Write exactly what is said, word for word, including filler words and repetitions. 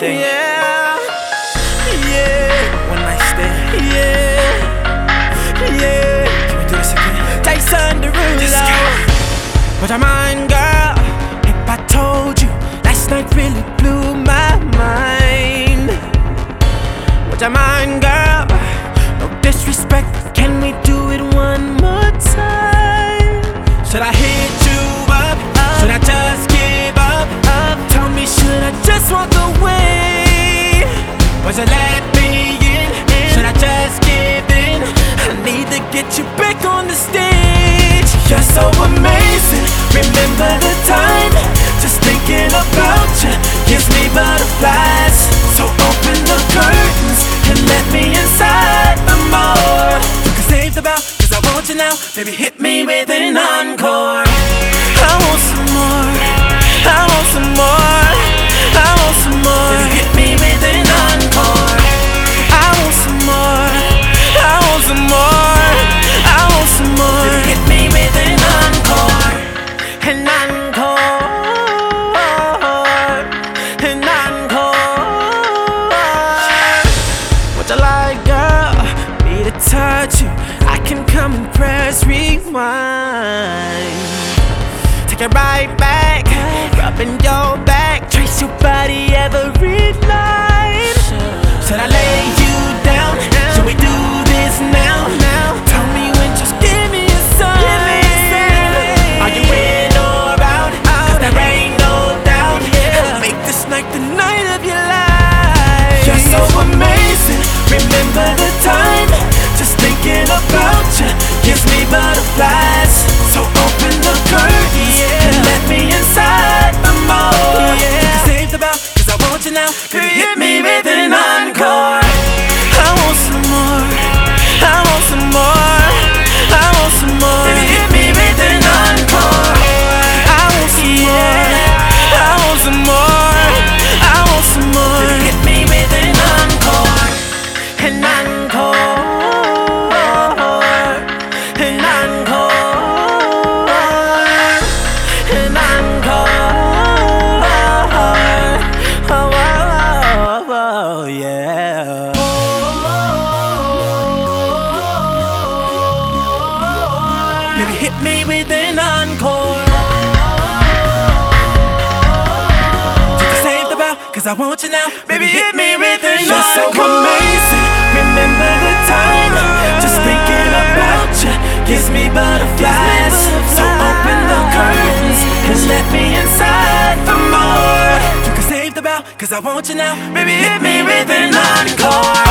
thing. Yeah, yeah, One night stand. yeah, yeah. Can we do this again? Tyson Derulo. Would you mind, girl, if I told you last night really blew my mind? Would you mind, girl? No disrespect, can we do it one more time? Should I hit you up? up should I just give up? up? Tell me, should I just walk away? Would you let me in? in? Should I just give in? I need to get you back on the stage. You're so amazing. Remember the time? Just thinking about you gives me butterflies. So open the curtains and let me inside the more. You can save the bell, cause I want you now. Baby, hit me with an encore. I want some more. I want some more. I want some more. Baby, hit me with an encore. I want some more. I want some more. I want some more. Baby, hit me with an encore. An encore. An encore. What you like, girl? Me to touch you. I can come and press rewind. Take it right back, rubbing your back, trace your body every line. Should I lay you down? Should we do this now? Now, tell me when, just give me a sign. Are you in or out? Cause there ain't no doubt. Make this night the night of your life. You're so amazing. Remember the time? Just thinking about you gives me butterflies. So open the curtains and let me inside the more. Yeah. Save the bell, cause I want you now. Baby, hit me with an encore. I want some more. I want some more. I want some more. Baby, hit me with an encore. I want some more. I want some more. I want some more. Baby, hit me with an encore. An encore. An encore. An encore. Oh, oh, oh, oh, yeah. Maybe hit me with an encore. You can save the bell, cause I want you now. Baby, hit me with an encore. You're so amazing. Remember the time? Just thinking about you gives me butterflies. So open the curtains and let me inside for more. You can save the bell, cause I want you now. Baby, hit me with an encore.